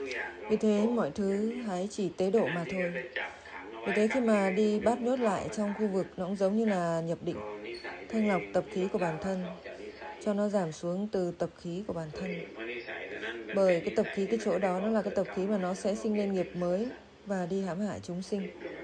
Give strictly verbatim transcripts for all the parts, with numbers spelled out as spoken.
Vì thế mọi thứ hãy chỉ tế độ mà thôi. Vì thế khi mà đi bắt nhốt lại trong khu vực, nó cũng giống như là nhập định, thanh lọc tập khí của bản thân, cho nó giảm xuống từ tập khí của bản thân. Bởi cái tập khí cái chỗ đó, nó là cái tập khí mà nó sẽ sinh lên nghiệp mới và đi hãm hại chúng sinh.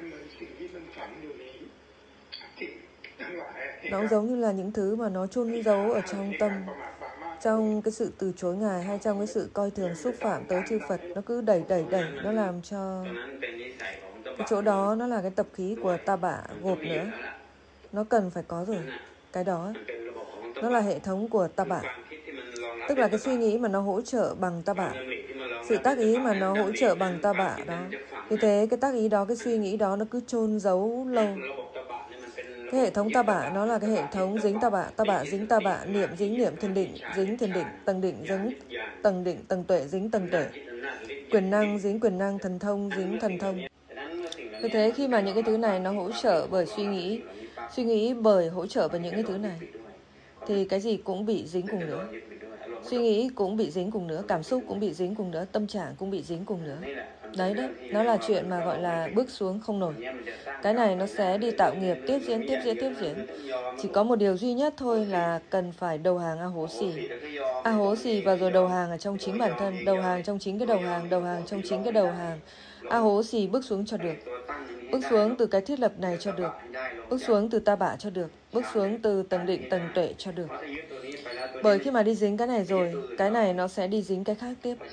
Nó cũng giống như là những thứ mà nó chôn giấu ở trong tâm, trong cái sự từ chối Ngài hay trong cái sự coi thường xúc phạm tới chư Phật. Nó cứ đẩy đẩy đẩy, nó làm cho cái chỗ đó nó là cái tập khí của ta bạ gộp nữa. Nó cần phải có rồi. Cái đó nó là hệ thống của ta bạ, tức là cái suy nghĩ mà nó hỗ trợ bằng ta bạ, sự tác ý mà nó hỗ trợ bằng ta bạ đó. Vì thế cái tác ý đó, cái suy nghĩ đó nó cứ chôn giấu lâu. Cái hệ thống ta bạ nó là cái hệ thống dính ta bạ, ta bạ dính ta bạ, niệm dính niệm, thiền định dính thiền định, tầng định dính tầng định, tầng tuệ dính tầng tuệ, quyền năng dính quyền năng, thần thông dính thần thông. Vì thế khi mà những cái thứ này nó hỗ trợ bởi suy nghĩ, suy nghĩ bởi hỗ trợ bởi những cái thứ này, thì cái gì cũng bị dính cùng nữa. Suy nghĩ cũng bị dính cùng nữa, cảm xúc cũng bị dính cùng nữa, tâm trạng cũng bị dính cùng nữa. Đấy đấy, nó là chuyện mà gọi là bước xuống không nổi. Cái này nó sẽ đi tạo nghiệp, tiếp diễn, tiếp diễn, tiếp diễn. Chỉ có một điều duy nhất thôi là cần phải đầu hàng A Hố Xì. A Hố Xì và rồi đầu hàng ở trong chính bản thân, đầu hàng trong chính cái đầu hàng, đầu hàng trong chính cái đầu hàng. A Hố Xì bước xuống cho được. Bước xuống từ cái thiết lập này cho được. Bước xuống từ ta bạ cho được. Bước xuống từ tầng định, tầng tuệ cho được. Bởi khi mà đi dính cái này rồi, cái này nó sẽ đi dính cái khác tiếp.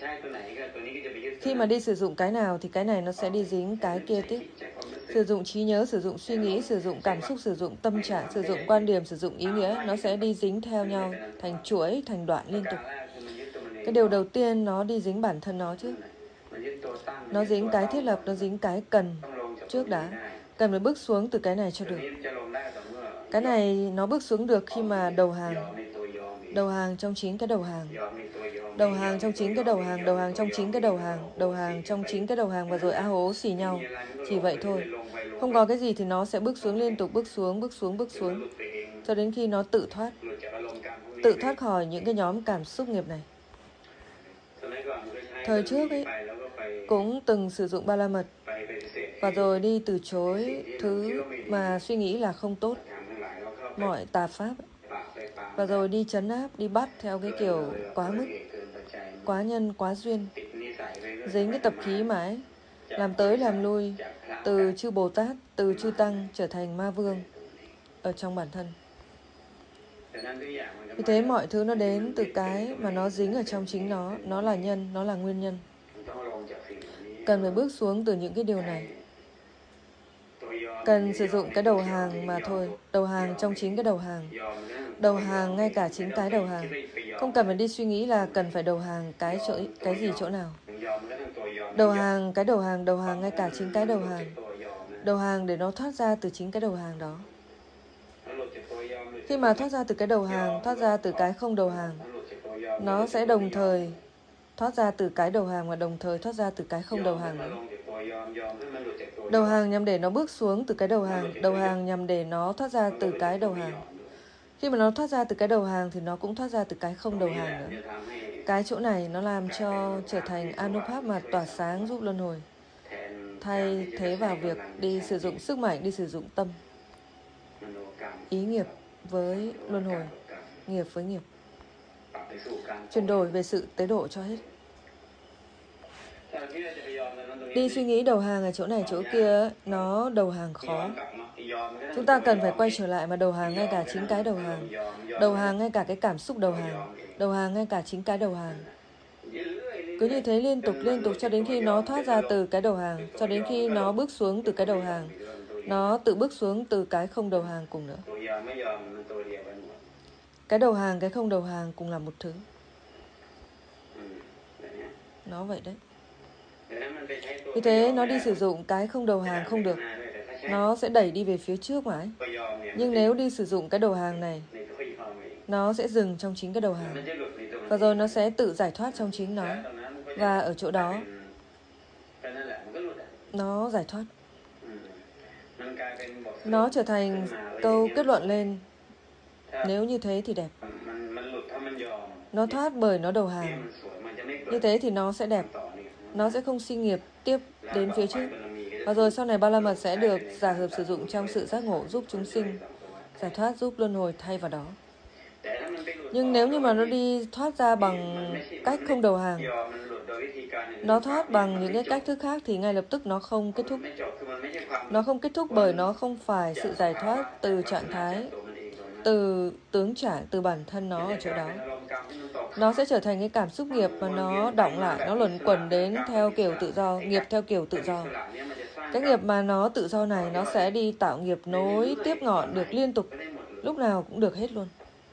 Khi mà đi sử dụng cái nào thì cái này nó sẽ đi dính cái kia tiếp. Sử dụng trí nhớ, sử dụng suy nghĩ, sử dụng cảm xúc, sử dụng tâm trạng, sử dụng quan điểm, sử dụng ý nghĩa, nó sẽ đi dính theo nhau, thành chuỗi, thành đoạn liên tục. Cái điều đầu tiên nó đi dính bản thân nó trước. Nó dính cái thiết lập, nó dính cái cần trước đã. Cần phải bước xuống từ cái này cho được. Cái này nó bước xuống được khi mà đầu hàng. Đầu hàng trong chính cái đầu hàng. Đầu hàng trong chính cái đầu hàng, đầu hàng trong chính cái đầu hàng, đầu hàng trong chính cái đầu hàng và rồi A Hố Xì nhau. Chỉ vậy thôi. Không có cái gì thì nó sẽ bước xuống liên tục, bước xuống, bước xuống, bước xuống. Cho đến khi nó tự thoát. Tự thoát khỏi những cái nhóm cảm xúc nghiệp này. Thời trước ấy, cũng từng sử dụng ba la mật. Và rồi đi từ chối thứ mà suy nghĩ là không tốt. Mọi tà pháp. Và rồi đi trấn áp, đi bắt theo cái kiểu quá mức, quá nhân, quá duyên. Dính cái tập khí mãi, làm tới làm lui, từ chư Bồ Tát, từ chư Tăng trở thành ma vương ở trong bản thân. Vì thế mọi thứ nó đến từ cái mà nó dính ở trong chính nó, nó là nhân, nó là nguyên nhân. Cần phải bước xuống từ những cái điều này. Cần sử dụng cái đầu hàng mà thôi. Đầu hàng trong chính cái đầu hàng. Đầu hàng ngay cả chính cái đầu hàng. Không cần phải đi suy nghĩ là cần phải đầu hàng cái chỗ, cái gì chỗ nào. Đầu hàng cái đầu hàng, đầu hàng ngay cả chính cái đầu hàng. Đầu hàng để nó thoát ra từ chính cái đầu hàng đó. Khi mà thoát ra từ cái đầu hàng, thoát ra từ cái không đầu hàng, nó sẽ đồng thời thoát ra từ cái đầu hàng và đồng thời thoát ra từ cái không đầu hàng nữa. Đầu hàng nhằm để nó bước xuống từ cái đầu hàng, đầu hàng nhằm để nó thoát ra từ cái đầu hàng. Khi mà nó thoát ra từ cái đầu hàng thì nó cũng thoát ra từ cái không đầu hàng nữa. Cái chỗ này nó làm cho trở thành Anupap mà tỏa sáng giúp luân hồi. Thay thế vào việc đi sử dụng sức mạnh, đi sử dụng tâm. Ý nghiệp với luân hồi, nghiệp với nghiệp. Chuyển đổi về sự tế độ cho hết. Đi suy nghĩ đầu hàng ở chỗ này chỗ kia, nó đầu hàng khó. Chúng ta cần phải quay trở lại mà đầu hàng ngay cả chính cái đầu hàng. Đầu hàng ngay cả cái cảm xúc đầu hàng. Đầu hàng ngay cả chính cái đầu hàng. Cứ như thế liên tục, liên tục cho đến khi nó thoát ra từ cái đầu hàng. Cho đến khi nó bước xuống từ cái đầu hàng. Nó tự bước xuống từ cái không đầu hàng cùng nữa. Cái đầu hàng, cái không đầu hàng cùng là một thứ. Nó vậy đấy. Vì thế nó đi sử dụng cái không đầu hàng không được. Nó sẽ đẩy đi về phía trước mãi. Nhưng nếu đi sử dụng cái đầu hàng này, nó sẽ dừng trong chính cái đầu hàng. Và rồi nó sẽ tự giải thoát trong chính nó. Và ở chỗ đó, nó giải thoát. Nó trở thành câu kết luận lên. Nếu như thế thì đẹp. Nó thoát bởi nó đầu hàng. Như thế thì nó sẽ đẹp. nó sẽ không sinh nghiệp tiếp đến phía trước. Và rồi sau này Ba La Mật sẽ được giả hợp sử dụng trong sự giác ngộ giúp chúng sinh giải thoát, giúp luân hồi thay vào đó. Nhưng nếu như mà nó đi thoát ra bằng cách không đầu hàng, nó thoát bằng những cái cách thức khác thì ngay lập tức nó không kết thúc. Nó không kết thúc bởi nó không phải sự giải thoát từ trạng thái, từ tướng trạng, từ bản thân nó ở chỗ đó. Nó sẽ trở thành cái cảm xúc nghiệp và nó đọng lại, nó luẩn quẩn đến theo kiểu tự do, nghiệp theo kiểu tự do. Cái nghiệp mà nó tự do này nó sẽ đi tạo nghiệp nối tiếp ngọn được liên tục, lúc nào cũng được hết luôn.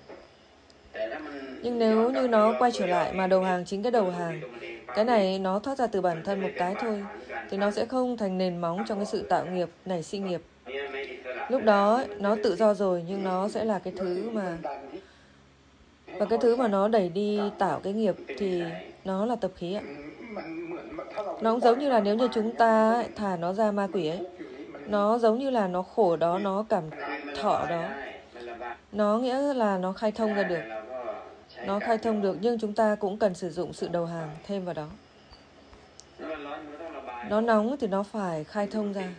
Nhưng nếu như nó quay trở lại mà đầu hàng chính cái đầu hàng, cái này nó thoát ra từ bản thân một cái thôi, thì nó sẽ không thành nền móng trong cái sự tạo nghiệp, nảy sinh nghiệp. Lúc đó nó tự do rồi, nhưng nó sẽ là cái thứ mà và cái thứ mà nó đẩy đi tạo cái nghiệp thì nó là tập khí ạ. Nó cũng giống như là nếu như chúng ta ấy, thả nó ra ma quỷ ấy, nó giống như là nó khổ đó, nó cảm thọ đó, nó nghĩa là nó khai thông ra được, nó khai thông được, nhưng chúng ta cũng cần sử dụng sự đầu hàng thêm vào đó. Nó nóng thì nó phải khai thông ra.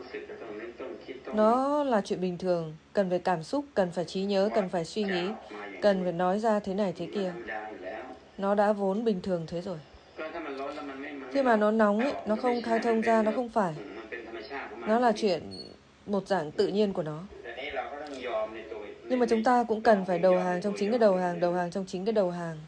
Nó là chuyện bình thường, cần phải cảm xúc, cần phải trí nhớ, cần phải suy nghĩ, cần phải nói ra thế này thế kia. Nó đã vốn bình thường thế rồi. Khi mà nó nóng ấy, nó không khai thông ra, nó không phải. Nó là chuyện một dạng tự nhiên của nó. Nhưng mà chúng ta cũng cần phải đầu hàng trong chính cái đầu hàng, đầu hàng trong chính cái đầu hàng.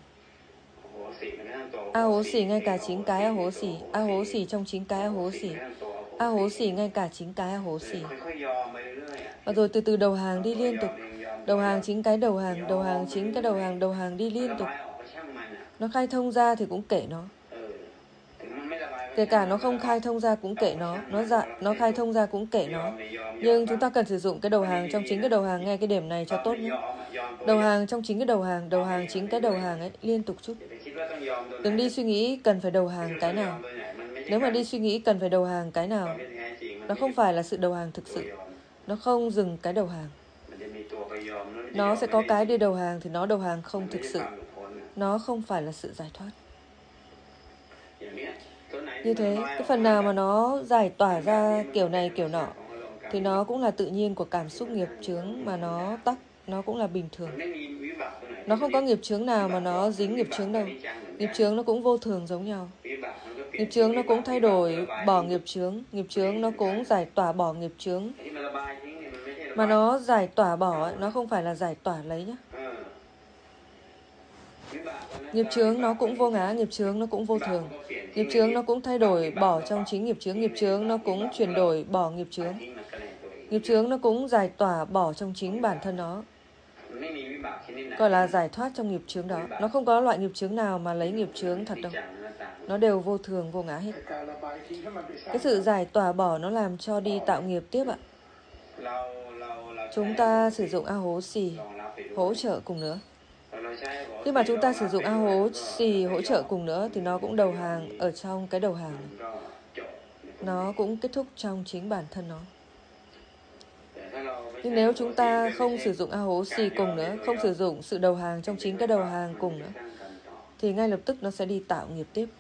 A hố xỉ ngay cả chính cái a hố xỉ, a hố xỉ trong chính cái a hố xỉ, a hố xỉ ngay cả chính cái a hố xỉ. Và rồi từ từ đầu hàng đi liên tục. Đầu hàng chính cái đầu hàng, đầu hàng chính cái đầu hàng, đầu hàng đi liên tục. Nó khai thông ra thì cũng kệ nó. Kể cả nó không khai thông ra cũng kệ nó, nó dạ, nó khai thông ra cũng kệ nó. Nhưng chúng ta cần sử dụng cái đầu hàng trong chính cái đầu hàng, nghe cái điểm này cho tốt nhé. Đầu hàng trong chính cái đầu hàng, đầu hàng chính cái đầu hàng ấy, liên tục chút. Đừng đi suy nghĩ cần phải đầu hàng cái nào. Nếu mà đi suy nghĩ cần phải đầu hàng cái nào, nó không phải là sự đầu hàng thực sự. Nó không dừng cái đầu hàng. Nó sẽ có cái đi đầu hàng thì nó đầu hàng không thực sự. Nó không phải là sự giải thoát. Như thế, cái phần nào mà nó giải tỏa ra kiểu này kiểu nọ thì nó cũng là tự nhiên của cảm xúc nghiệp chướng mà nó tắc, nó cũng là bình thường. Nó không có nghiệp chướng nào mà nó dính nghiệp chướng đâu. Nghiệp chướng nó cũng vô thường giống nhau. Nghiệp chướng nó cũng thay đổi, bỏ nghiệp chướng. Nghiệp chướng nó cũng giải tỏa bỏ nghiệp chướng. Mà nó giải tỏa bỏ, nó không phải là giải tỏa lấy nhé. Nghiệp chướng nó cũng vô ngã, nghiệp chướng nó cũng vô thường. Nghiệp chướng nó cũng thay đổi, bỏ trong chính nghiệp chướng. Nghiệp chướng nó cũng chuyển đổi, bỏ nghiệp chướng. Nghiệp chướng nó cũng giải tỏa, bỏ trong chính bản thân nó. Gọi là giải thoát trong nghiệp chướng đó. Nó không có loại nghiệp chướng nào mà lấy nghiệp chướng thật đâu. Nó đều vô thường, vô ngã hết. Cái sự giải tỏa bỏ nó làm cho đi tạo nghiệp tiếp ạ. Chúng ta sử dụng A hố xì hỗ trợ cùng nữa. Khi mà chúng ta sử dụng A hố xì hỗ trợ cùng nữa thì nó cũng đầu hàng ở trong cái đầu hàng này. Nó cũng kết thúc trong chính bản thân nó. Nhưng nếu chúng ta không sử dụng A hố xì cùng nữa, không sử dụng sự đầu hàng trong chính cái đầu hàng cùng nữa, thì ngay lập tức nó sẽ đi tạo nghiệp tiếp.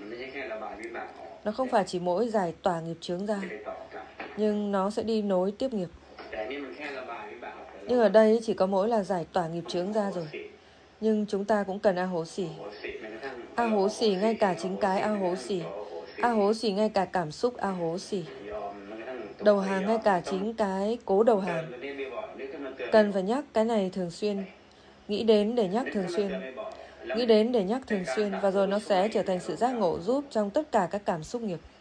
Nó không phải chỉ mỗi giải tỏa nghiệp chướng ra, nhưng nó sẽ đi nối tiếp nghiệp. Nhưng ở đây chỉ có mỗi là giải tỏa nghiệp chướng ra rồi. Nhưng chúng ta cũng cần A hố xì. A hố xì ngay cả chính cái A hố xì. A hố xì ngay cả cảm xúc A hố xì. Đầu hàng ngay cả chính cái cố đầu hàng. Cần phải nhắc cái này thường xuyên. Nghĩ đến để nhắc thường xuyên. Nghĩ đến để nhắc thường xuyên. Và rồi nó sẽ trở thành sự giác ngộ giúp trong tất cả các cảm xúc nghiệp.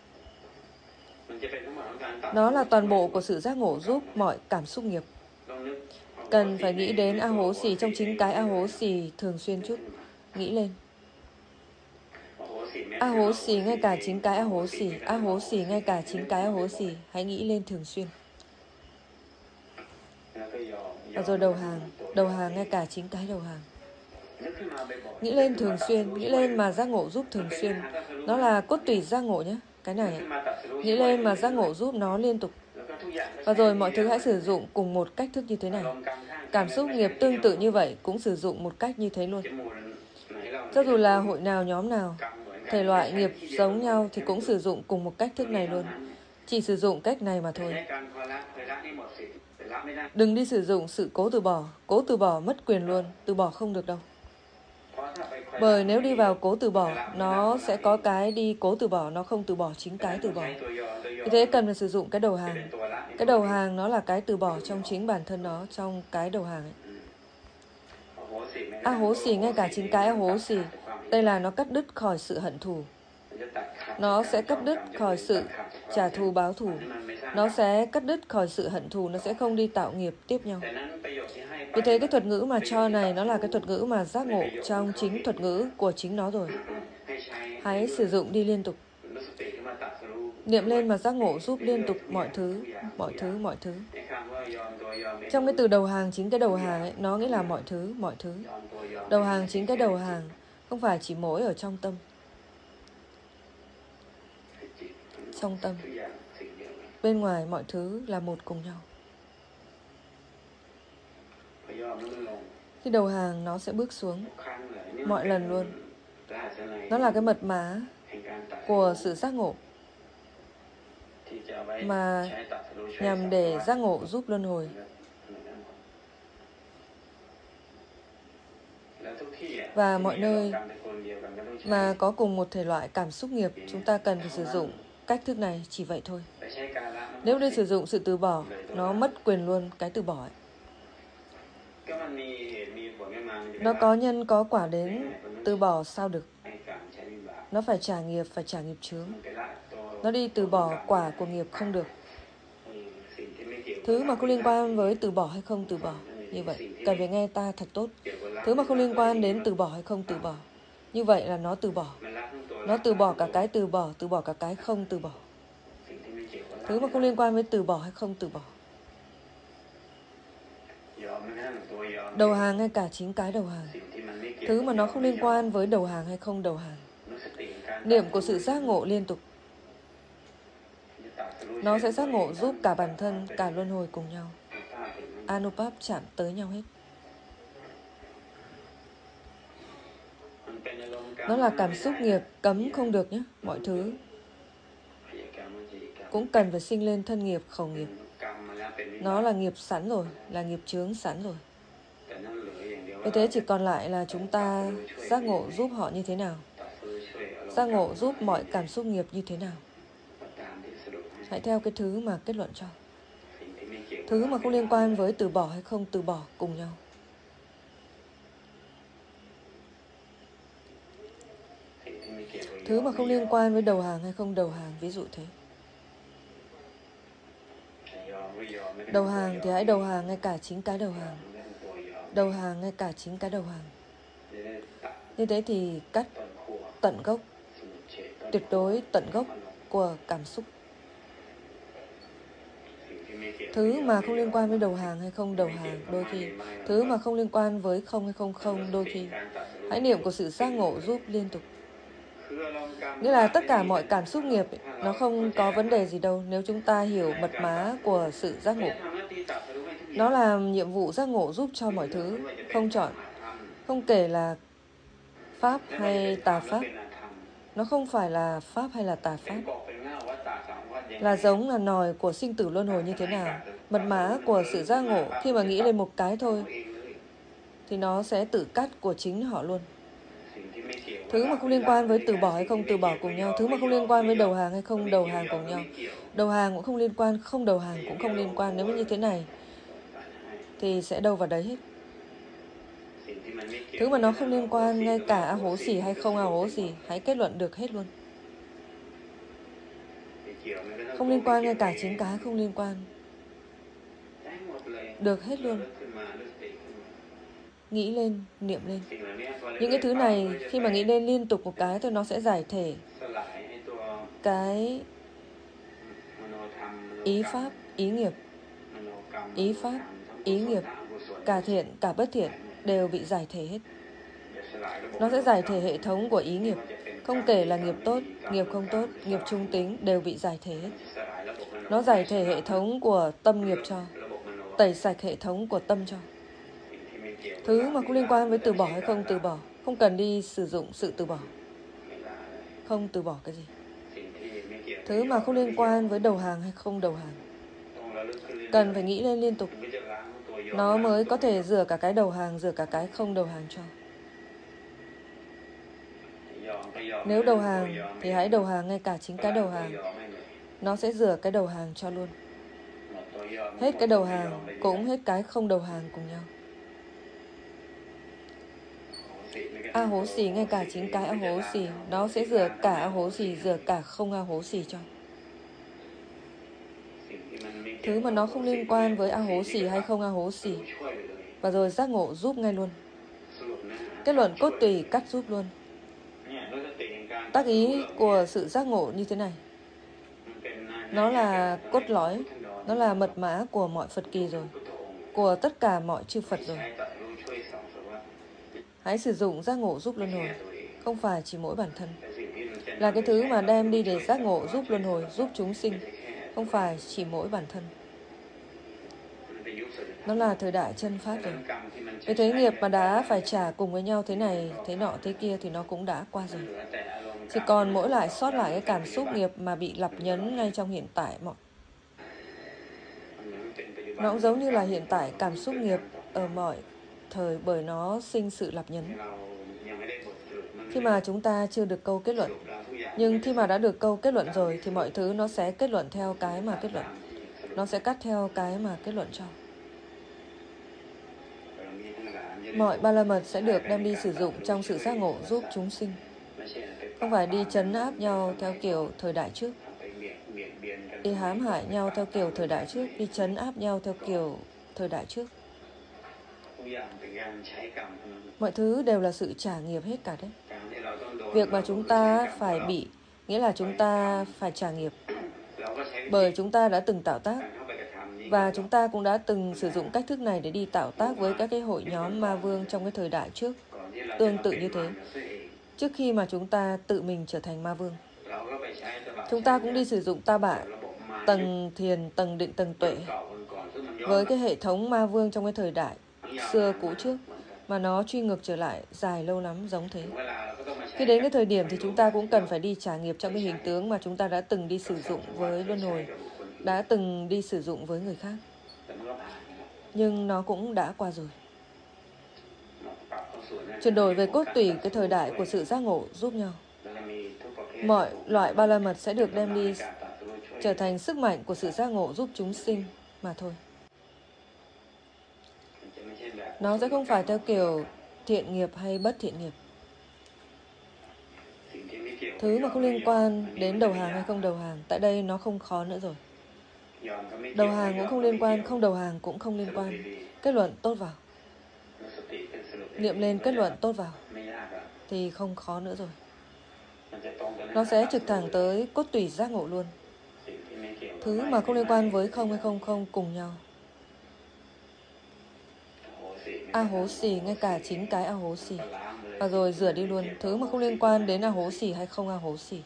Nó là toàn bộ của sự giác ngộ giúp mọi cảm xúc nghiệp. Cần phải nghĩ đến A hố xì trong chính cái A hố xì thường xuyên chút. Nghĩ lên. A hố xì ngay cả chính cái A hố xì. A hố xì ngay cả chính cái A hố xì. Hãy nghĩ lên thường xuyên. Và rồi đầu hàng. Đầu hàng ngay cả chính cái đầu hàng. Nghĩ lên thường xuyên. Nghĩ lên mà giác ngộ giúp thường xuyên. Nó là cốt tủy giác ngộ nhé. Cái này nghĩ lên mà giác ngộ giúp nó liên tục. Và rồi mọi thứ hãy sử dụng cùng một cách thức như thế này. Cảm xúc nghiệp tương tự như vậy cũng sử dụng một cách như thế luôn. Cho dù là hội nào, nhóm nào, thể loại nghiệp giống nhau thì cũng sử dụng cùng một cách thức này luôn. Chỉ sử dụng cách này mà thôi. Đừng đi sử dụng sự cố từ bỏ. Cố từ bỏ mất quyền luôn. Từ bỏ không được đâu. Bởi nếu đi vào cố từ bỏ, nó sẽ có cái đi cố từ bỏ, nó không từ bỏ chính cái từ bỏ. Vì thế cần phải sử dụng cái đầu hàng. Cái đầu hàng nó là cái từ bỏ trong chính bản thân nó, trong cái đầu hàng ấy. A hố xì, ngay cả chính cái a hố xì, đây là nó cắt đứt khỏi sự hận thù. Nó sẽ cắt đứt khỏi sự trả thù báo thù. Nó sẽ cắt đứt khỏi sự hận thù, nó sẽ không đi tạo nghiệp tiếp nhau. Vì thế cái thuật ngữ mà cho này nó là cái thuật ngữ mà giác ngộ trong chính thuật ngữ của chính nó rồi. Hãy sử dụng đi liên tục. Niệm lên mà giác ngộ giúp liên tục mọi thứ, mọi thứ, mọi thứ. Trong cái từ đầu hàng, chính cái đầu hàng ấy, nó nghĩa là mọi thứ, mọi thứ. Đầu hàng chính cái đầu hàng, không phải chỉ mỗi ở trong tâm. Trong tâm. Bên ngoài mọi thứ là một cùng nhau. Khi đầu hàng nó sẽ bước xuống mọi lần luôn. Nó là cái mật mã của sự giác ngộ mà nhằm để giác ngộ giúp luân hồi. Và mọi nơi mà có cùng một thể loại cảm xúc nghiệp, chúng ta cần phải sử dụng cách thức này, chỉ vậy thôi. Nếu đi sử dụng sự từ bỏ, nó mất quyền luôn cái từ bỏ ấy. Nó có nhân có quả đến, từ bỏ sao được. Nó phải trả nghiệp, phải trả nghiệp chướng. Nó đi từ bỏ quả của nghiệp không được. Thứ mà không liên quan với từ bỏ hay không từ bỏ, như vậy cần phải nghe ta thật tốt. Thứ mà không liên quan đến từ bỏ hay không từ bỏ, như vậy là nó từ bỏ. Nó từ bỏ cả cái từ bỏ, từ bỏ cả cái không từ bỏ. Thứ mà không liên quan với từ bỏ hay không từ bỏ. Đầu hàng ngay cả chính cái đầu hàng. Thứ mà nó không liên quan với đầu hàng hay không đầu hàng. Niệm của sự giác ngộ liên tục. Nó sẽ giác ngộ giúp cả bản thân, cả luân hồi cùng nhau. Anupap chạm tới nhau hết. Nó là cảm xúc nghiệp, cấm không được nhé. Mọi thứ cũng cần phải sinh lên thân nghiệp, khẩu nghiệp. Nó là nghiệp sẵn rồi, là nghiệp chướng sẵn rồi. Vì thế chỉ còn lại là chúng ta giác ngộ giúp họ như thế nào. Giác ngộ giúp mọi cảm xúc nghiệp như thế nào. Hãy theo cái thứ mà kết luận cho. Thứ mà không liên quan với từ bỏ hay không từ bỏ cùng nhau. Thứ mà không liên quan với đầu hàng hay không đầu hàng, ví dụ thế. Đầu hàng thì hãy đầu hàng ngay cả chính cái đầu hàng. Đầu hàng ngay cả chính cái đầu hàng. Như thế thì cắt tận gốc, tuyệt đối tận gốc của cảm xúc. Thứ mà không liên quan với đầu hàng hay không đầu hàng, đôi khi. Thứ mà không liên quan với không hay không không, đôi khi. Hãy niệm của sự giác ngộ giúp liên tục. Nghĩa là tất cả mọi cảm xúc nghiệp ấy, nó không có vấn đề gì đâu nếu chúng ta hiểu mật mã của sự giác ngộ. Nó làm nhiệm vụ giác ngộ giúp cho mọi thứ, không chọn, không kể là pháp hay tà pháp. Nó không phải là pháp hay là tà pháp. Là giống là nòi của sinh tử luân hồi như thế nào. Mật mã của sự giác ngộ khi mà nghĩ lên một cái thôi thì nó sẽ tự cắt của chính họ luôn. Thứ mà không liên quan với từ bỏ hay không từ bỏ cùng nhau. Thứ mà không liên quan với đầu hàng hay không đầu hàng cùng nhau. Đầu hàng cũng không liên quan, không đầu hàng cũng không liên quan. Nếu như thế này thì sẽ đâu vào đấy hết. Thứ mà nó không liên quan, ngay cả a hố xì hay không a hố xì, hãy kết luận được hết luôn. Không liên quan, ngay cả chính cái không liên quan, được hết luôn. Nghĩ lên, niệm lên. Những cái thứ này khi mà nghĩ lên liên tục một cái thôi, nó sẽ giải thể cái ý pháp, ý nghiệp. Ý pháp, ý nghiệp, cả thiện, cả bất thiện đều bị giải thể hết. Nó sẽ giải thể hệ thống của ý nghiệp. Không kể là nghiệp tốt, nghiệp không tốt, nghiệp trung tính đều bị giải thể hết. Nó giải thể hệ thống của tâm nghiệp cho, tẩy sạch hệ thống của tâm cho. Thứ mà không liên quan với từ bỏ hay không từ bỏ, không cần đi sử dụng sự từ bỏ. không từ bỏ cái gì. Thứ mà không liên quan với đầu hàng hay không đầu hàng, cần phải nghĩ lên liên tục. Nó mới có thể rửa cả cái đầu hàng, rửa cả cái không đầu hàng cho. Nếu đầu hàng thì hãy đầu hàng ngay cả chính cái đầu hàng. Nó sẽ rửa cái đầu hàng cho luôn. Hết cái đầu hàng cũng hết cái không đầu hàng cùng nhau. A hố xì ngay cả chính cái a hố xì, nó sẽ rửa cả a hố xì, rửa cả không a hố xì cho. Thứ mà nó không liên quan với a hố xì hay không a hố xì, và rồi giác ngộ giúp ngay luôn. Kết luận cốt tùy cắt giúp luôn. Tác ý của sự giác ngộ như thế này. Nó là cốt lõi, nó là mật mã của mọi Phật kỳ rồi, của tất cả mọi chư Phật rồi. Hãy sử dụng giác ngộ giúp luân hồi, không phải chỉ mỗi bản thân. Là cái thứ mà đem đi để giác ngộ giúp luân hồi, giúp chúng sinh, không phải chỉ mỗi bản thân. Nó là thời đại chân pháp rồi. Cái thuế nghiệp mà đã phải trả cùng với nhau thế này, thế nọ, thế kia thì nó cũng đã qua rồi. Chỉ còn mỗi lại sót lại cái cảm xúc nghiệp mà bị lặp nhấn ngay trong hiện tại mọi. Nó cũng giống như là hiện tại cảm xúc nghiệp ở mọi thời, bởi nó sinh sự lặp nhấn. Khi mà chúng ta chưa được câu kết luận, nhưng khi mà đã được câu kết luận rồi thì mọi thứ nó sẽ kết luận theo cái mà kết luận. Nó sẽ cắt theo cái mà kết luận cho. Mọi ba la mật sẽ được đem đi sử dụng trong sự giác ngộ giúp chúng sinh. Không phải đi trấn áp nhau theo kiểu thời đại trước, đi hãm hại nhau theo kiểu thời đại trước, đi trấn áp nhau theo kiểu thời đại trước. Mọi thứ đều là sự trả nghiệp hết cả đấy. Việc mà chúng ta phải bị, nghĩa là chúng ta phải trả nghiệp, bởi chúng ta đã từng tạo tác. Và chúng ta cũng đã từng sử dụng cách thức này để đi tạo tác với các cái hội nhóm ma vương trong cái thời đại trước. Tương tự như thế, trước khi mà chúng ta tự mình trở thành ma vương, chúng ta cũng đi sử dụng ta bạ, tầng thiền, tầng định, tầng tuệ với cái hệ thống ma vương trong cái thời đại xưa cũ trước, mà nó truy ngược trở lại dài lâu lắm giống thế. Khi đến cái thời điểm thì chúng ta cũng cần phải đi trả nghiệp trong cái hình tướng mà chúng ta đã từng đi sử dụng với luân hồi, đã từng đi sử dụng với người khác. Nhưng nó cũng đã qua rồi. Chuyển đổi về cốt tủy cái thời đại của sự giác ngộ giúp nhau. Mọi loại ba la mật sẽ được đem đi trở thành sức mạnh của sự giác ngộ giúp chúng sinh mà thôi. Nó sẽ không phải theo kiểu thiện nghiệp hay bất thiện nghiệp. Thứ mà không liên quan đến đầu hàng hay không đầu hàng, tại đây nó không khó nữa rồi. Đầu hàng cũng không liên quan, không đầu hàng cũng không liên quan. Kết luận tốt vào. Niệm lên kết luận tốt vào thì không khó nữa rồi. Nó sẽ trực thẳng tới cốt tủy giác ngộ luôn. Thứ mà không liên quan với không hay không không cùng nhau. A hố xì ngay cả chính cái a hố xì, và rồi rửa đi luôn thứ mà không liên quan đến a hố xì hay không a hố xì.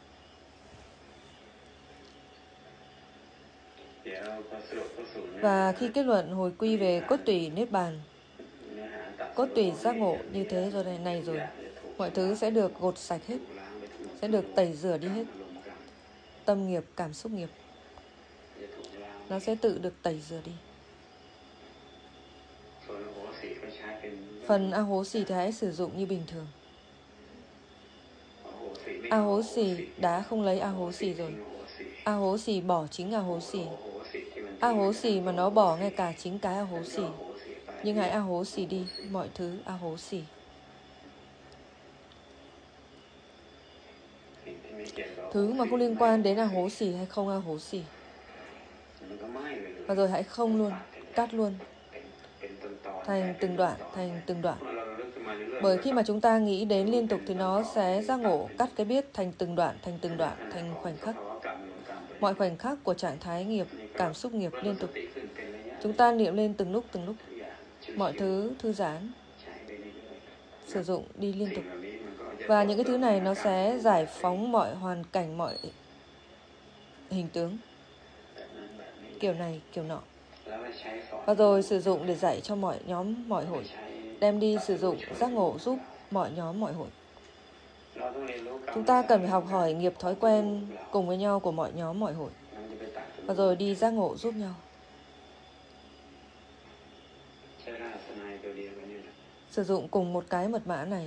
Và khi kết luận hồi quy về cốt tủy niết bàn, cốt tủy giác ngộ như thế rồi này, này rồi, mọi thứ sẽ được gột sạch hết, sẽ được tẩy rửa đi hết. Tâm nghiệp, cảm xúc nghiệp, nó sẽ tự được tẩy rửa đi. Phần a hố xì thì hãy sử dụng như bình thường. A hố xì đã không lấy a hố xì rồi. A hố xì bỏ chính a hố xì. A hố xì mà nó bỏ ngay cả chính cái a hố xì. Nhưng hãy a hố xì đi mọi thứ a hố xì. Thứ mà không liên quan đến a hố xì hay không a hố xì, và rồi hãy không luôn, cắt luôn, thành từng đoạn, thành từng đoạn. Bởi khi mà chúng ta nghĩ đến liên tục thì nó sẽ giác ngộ cắt cái biết thành từng đoạn, thành từng đoạn, thành khoảnh khắc. Mọi khoảnh khắc của trạng thái nghiệp, cảm xúc nghiệp liên tục. Chúng ta niệm lên từng lúc, từng lúc. Mọi thứ thư giãn, sử dụng đi liên tục. Và những cái thứ này nó sẽ giải phóng mọi hoàn cảnh, mọi hình tướng, kiểu này, kiểu nọ. Và rồi sử dụng để dạy cho mọi nhóm, mọi hội. Đem đi sử dụng giác ngộ giúp mọi nhóm, mọi hội. Chúng ta cần phải học hỏi nghiệp thói quen cùng với nhau của mọi nhóm, mọi hội, và rồi đi giác ngộ giúp nhau. Sử dụng cùng một cái mật mã này.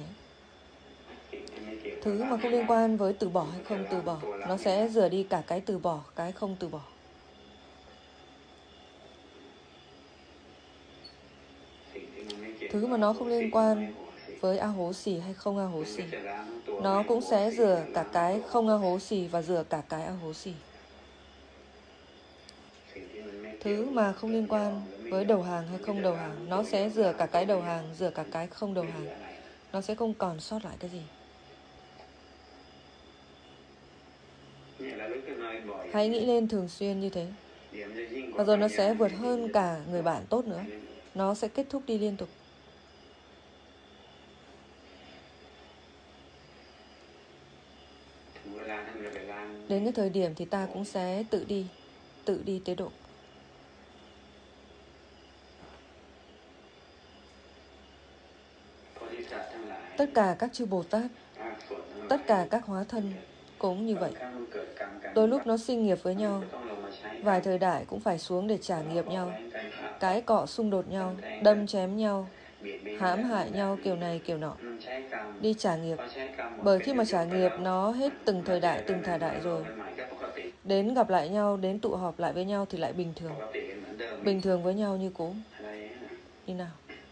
Thứ mà không liên quan với từ bỏ hay không từ bỏ, nó sẽ rửa đi cả cái từ bỏ, cái không từ bỏ. Thứ mà nó không liên quan với a hố xì hay không a hố xì, nó cũng sẽ rửa cả cái không a hố xì và rửa cả cái a hố xì. Thứ mà không liên quan với đầu hàng hay không đầu hàng, nó sẽ rửa cả cái đầu hàng, rửa cả cái không đầu hàng. Nó sẽ không còn sót lại cái gì. Hãy nghĩ lên thường xuyên như thế. Và rồi nó sẽ vượt hơn cả người bạn tốt nữa. Nó sẽ kết thúc đi liên tục. Đến cái thời điểm thì ta cũng sẽ tự đi, tự đi tế độ. Tất cả các chư Bồ Tát, tất cả các hóa thân cũng như vậy. Đôi lúc nó sinh nghiệp với nhau, vài thời đại cũng phải xuống để trả nghiệp nhau, cái cọ xung đột nhau, đâm chém nhau, hãm hại nhau kiểu này kiểu nọ. Đi trả nghiệp. Bởi khi mà trả nghiệp nó hết từng thời đại, từng thời đại rồi, đến gặp lại nhau, đến tụ họp lại với nhau thì lại bình thường. Bình thường với nhau như cũ. Như nào?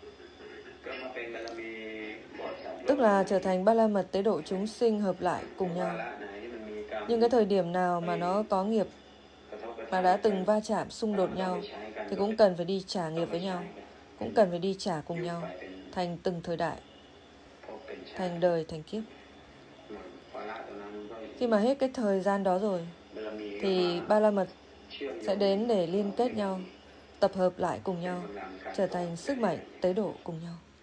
Tức là trở thành ba la mật tế độ chúng sinh hợp lại cùng nhau. Nhưng cái thời điểm nào mà nó có nghiệp mà đã từng va chạm xung đột nhau thì cũng cần phải đi trả nghiệp với nhau, cũng cần phải đi trả cùng nhau, thành từng thời đại, thành đời, thành kiếp. Khi mà hết cái thời gian đó rồi thì ba la mật sẽ đến để liên kết nhau, tập hợp lại cùng nhau, trở thành sức mạnh tế độ cùng nhau.